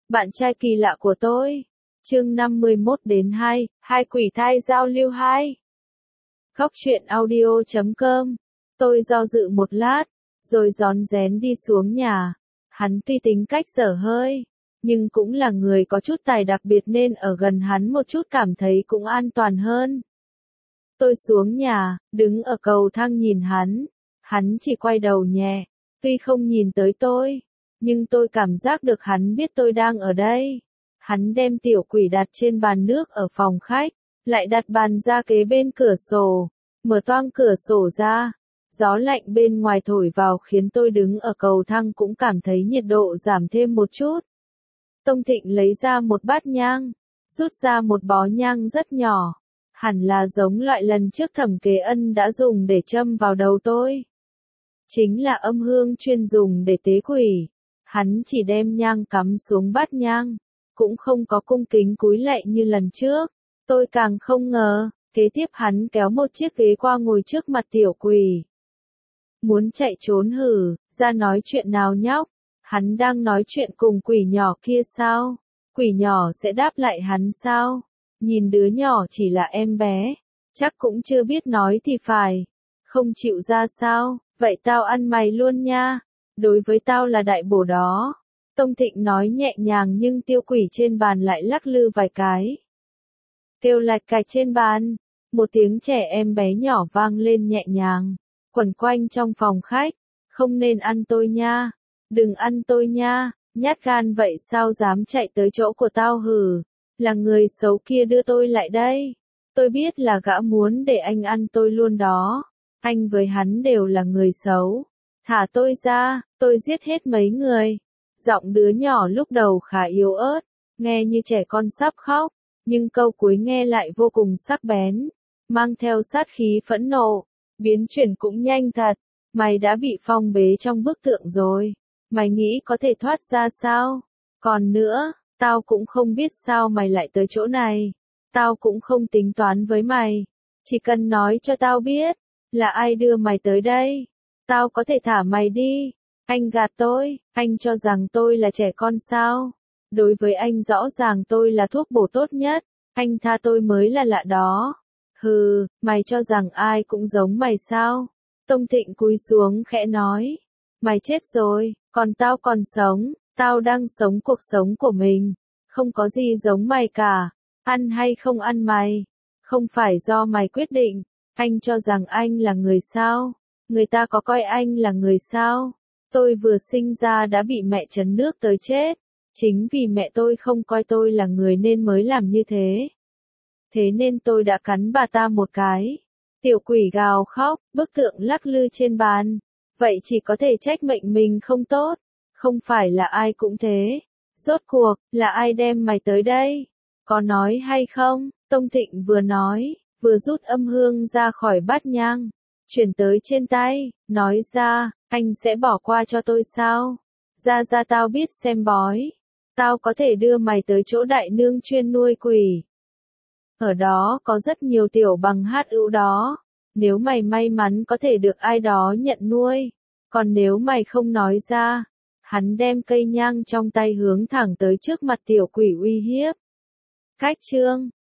Bạn trai kỳ lạ của tôi. Chương 51-2, hai quỷ thai giao lưu 2. Góc truyện audio.com. Tôi do dự một lát, rồi rón rén đi xuống nhà. Hắn tuy tính cách dở hơi, nhưng cũng là người có chút tài đặc biệt nên ở gần hắn một chút cảm thấy cũng an toàn hơn. Tôi xuống nhà, đứng ở cầu thang nhìn hắn chỉ quay đầu nhẹ, tuy không nhìn tới tôi, nhưng tôi cảm giác được hắn biết tôi đang ở đây. Hắn đem tiểu quỷ đặt trên bàn nước ở phòng khách, lại đặt bàn ra kế bên cửa sổ, mở toang cửa sổ ra. Gió lạnh bên ngoài thổi vào khiến tôi đứng ở cầu thang cũng cảm thấy nhiệt độ giảm thêm một chút. Tông Thịnh lấy ra một bát nhang, rút ra một bó nhang rất nhỏ, hẳn là giống loại lần trước Thẩm Kế Ân đã dùng để châm vào đầu tôi. Chính là âm hương chuyên dùng để tế quỷ. Hắn chỉ đem nhang cắm xuống bát nhang, cũng không có cung kính cúi lạy như lần trước. Tôi càng không ngờ, kế tiếp hắn kéo một chiếc ghế qua ngồi trước mặt tiểu quỷ. Muốn chạy trốn hử, ra nói chuyện nào nhóc? Hắn đang nói chuyện cùng quỷ nhỏ kia sao? Quỷ nhỏ sẽ đáp lại hắn sao? Nhìn đứa nhỏ chỉ là em bé, chắc cũng chưa biết nói thì phải. Không chịu ra sao? Vậy tao ăn mày luôn nha. Đối với tao là đại bổ đó. Tông Thịnh nói nhẹ nhàng nhưng tiêu quỷ trên bàn lại lắc lư vài cái. Kêu lạch cạch trên bàn. Một tiếng trẻ em bé nhỏ vang lên nhẹ nhàng, quẩn quanh trong phòng khách. Không nên ăn tôi nha. Đừng ăn tôi nha. Nhát gan vậy sao dám chạy tới chỗ của tao hử. Là người xấu kia đưa tôi lại đây. Tôi biết là gã muốn để anh ăn tôi luôn đó. Anh với hắn đều là người xấu. Thả tôi ra, tôi giết hết mấy người. Giọng đứa nhỏ lúc đầu khá yếu ớt, nghe như trẻ con sắp khóc, nhưng câu cuối nghe lại vô cùng sắc bén, mang theo sát khí phẫn nộ, biến chuyển cũng nhanh thật. Mày đã bị phong bế trong bức tượng rồi, mày nghĩ có thể thoát ra sao? Còn nữa, tao cũng không biết sao mày lại tới chỗ này, tao cũng không tính toán với mày, chỉ cần nói cho tao biết, là ai đưa mày tới đây, tao có thể thả mày đi. Anh gạt tôi, anh cho rằng tôi là trẻ con sao? Đối với anh rõ ràng tôi là thuốc bổ tốt nhất, anh tha tôi mới là lạ đó. Hừ, mày cho rằng ai cũng giống mày sao? Tông Thịnh cúi xuống khẽ nói. Mày chết rồi, còn tao còn sống, tao đang sống cuộc sống của mình, không có gì giống mày cả. Ăn hay không ăn mày, không phải do mày quyết định. Anh cho rằng anh là người sao? Người ta có coi anh là người sao? Tôi vừa sinh ra đã bị mẹ trấn nước tới chết. Chính vì mẹ tôi không coi tôi là người nên mới làm như thế. Thế nên tôi đã cắn bà ta một cái. Tiểu quỷ gào khóc, bức tượng lắc lư trên bàn. Vậy chỉ có thể trách mệnh mình không tốt. Không phải là ai cũng thế. Rốt cuộc, là ai đem mày tới đây? Có nói hay không? Tông Thịnh vừa nói, vừa rút âm hương ra khỏi bát nhang, chuyển tới trên tay, nói ra, anh sẽ bỏ qua cho tôi sao? Ra tao biết xem bói. Tao có thể đưa mày tới chỗ đại nương chuyên nuôi quỷ. Ở đó có rất nhiều tiểu bằng hát ưu đó. Nếu mày may mắn có thể được ai đó nhận nuôi. Còn nếu mày không nói ra, hắn đem cây nhang trong tay hướng thẳng tới trước mặt tiểu quỷ uy hiếp. Cách chương